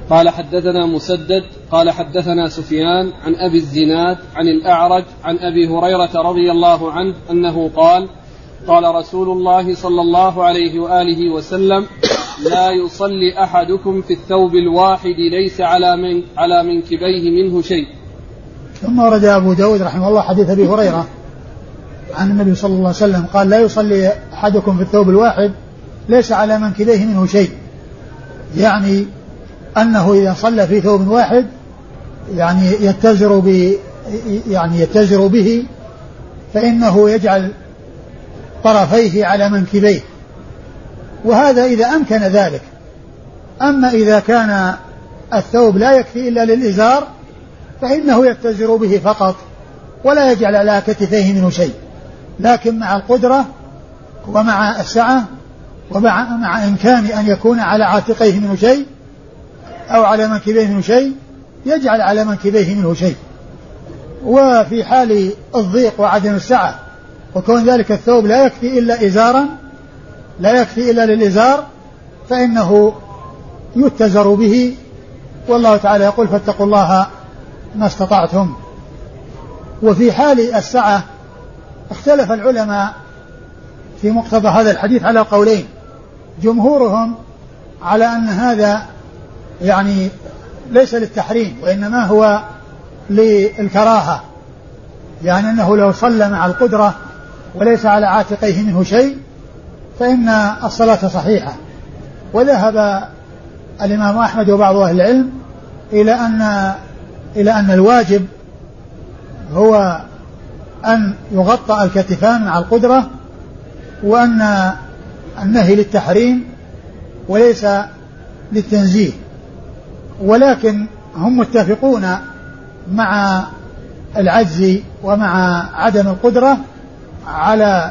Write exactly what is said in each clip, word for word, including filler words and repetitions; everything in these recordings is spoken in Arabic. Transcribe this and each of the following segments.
قال حدثنا مسدد قال حدثنا سفيان عن أبي الزناد عن الأعرج عن أبي هريرة رضي الله عنه أنه قال قال رسول الله صلى الله عليه وآله وسلم لا يصلي أحدكم في الثوب الواحد ليس على من على منكبيه منه شيء. ثم ورد أبو داود رحمه الله حديث أبي هريرة عن النبي صلى الله عليه وسلم قال لا يصلي أحدكم في الثوب الواحد ليس على منكبيه منه شيء، يعني أنه إذا صلى في ثوب واحد يعني يتزر ب يعني يتزر به فإنه يجعل طرفيه على منكبيه، وهذا إذا أمكن ذلك. أما إذا كان الثوب لا يكفي إلا للإزار فإنه يتزر به فقط ولا يجعل على كتفيه منه شيء، لكن مع القدرة ومع السعة ومع مع إمكان أن يكون على عاتقيه منه شيء أو على منكبيه منه شيء يجعل على منكبيه منه شيء. وفي حال الضيق وعدم السعة وكون ذلك الثوب لا يكفي إلا إزارا لا يكفي إلا للإزار فإنه يتزر به، والله تعالى يقول فاتقوا الله ما استطعتم. وفي حال السعة اختلف العلماء في مقتضى هذا الحديث على قولين، جمهورهم على أن هذا يعني ليس للتحريم وإنما هو للكراهة، يعني أنه لو صلى مع القدرة وليس على عاتقيه منه شيء فإن الصلاة صحيحة. وذهب الإمام أحمد وبعض أهل العلم إلى أن إلى أن الواجب هو أن يغطى الكتفان مع القدرة، وأن النهي للتحريم وليس للتنزيه، ولكن هم متفقون مع العجز ومع عدم القدرة على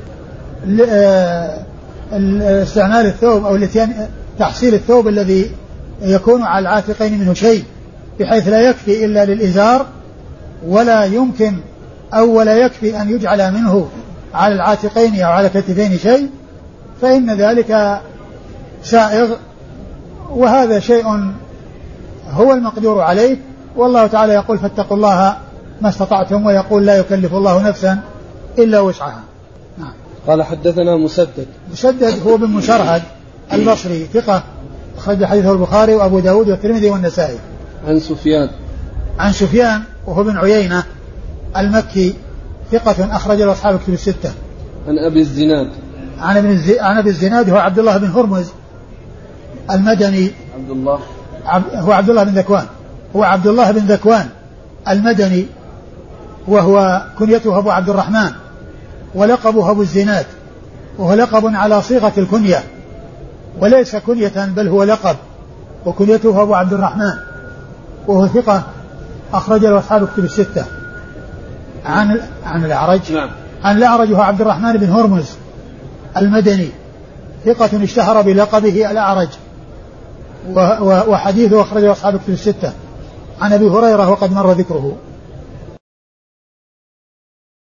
استعمال الثوب أو تحصيل الثوب الذي يكون على العاتقين منه شيء بحيث لا يكفي إلا للإزار ولا يمكن أو ولا يكفي أن يجعل منه على العاتقين أو على كتفين شيء، فإن ذلك سائغ، وهذا شيء هو المقدور عليه. والله تعالى يقول فاتقوا الله ما استطعتم، ويقول لا يكلف الله نفسا إلا وسعها. نعم. قال حدثنا مسدد مسدد هو بن مشرهد البصري ثقة أخرج حديثه البخاري وأبو داود والترمذي والنسائي. عن سفيان عن سفيان وهو بن عيينة المكي ثقة أخرج له أصحاب الكتب الستة. عن أبي الزناد عن ابن الزي... عن أبي الزناد هو عبد الله بن هرمز المدني. عبد الله عب... هو عبد الله بن ذكوان هو عبد الله بن ذكوان المدني، وهو كنيته أبو عبد الرحمن ولقبه أبو الزناد، وهو لقب على صيغة الكنية وليس كنية بل هو لقب، وكنيته أبو عبد الرحمن، وهو ثقة أخرج له أصحاب الكتب الستة. عن عن الأعرج نعم. عن الأعرج هو عبد الرحمن بن هرمز المدني ثقة اشتهر بلقبه الأعرج، وحديثه أخرجه أصحاب الكتب الستة. عن أبي هريرة وقد مر ذكره.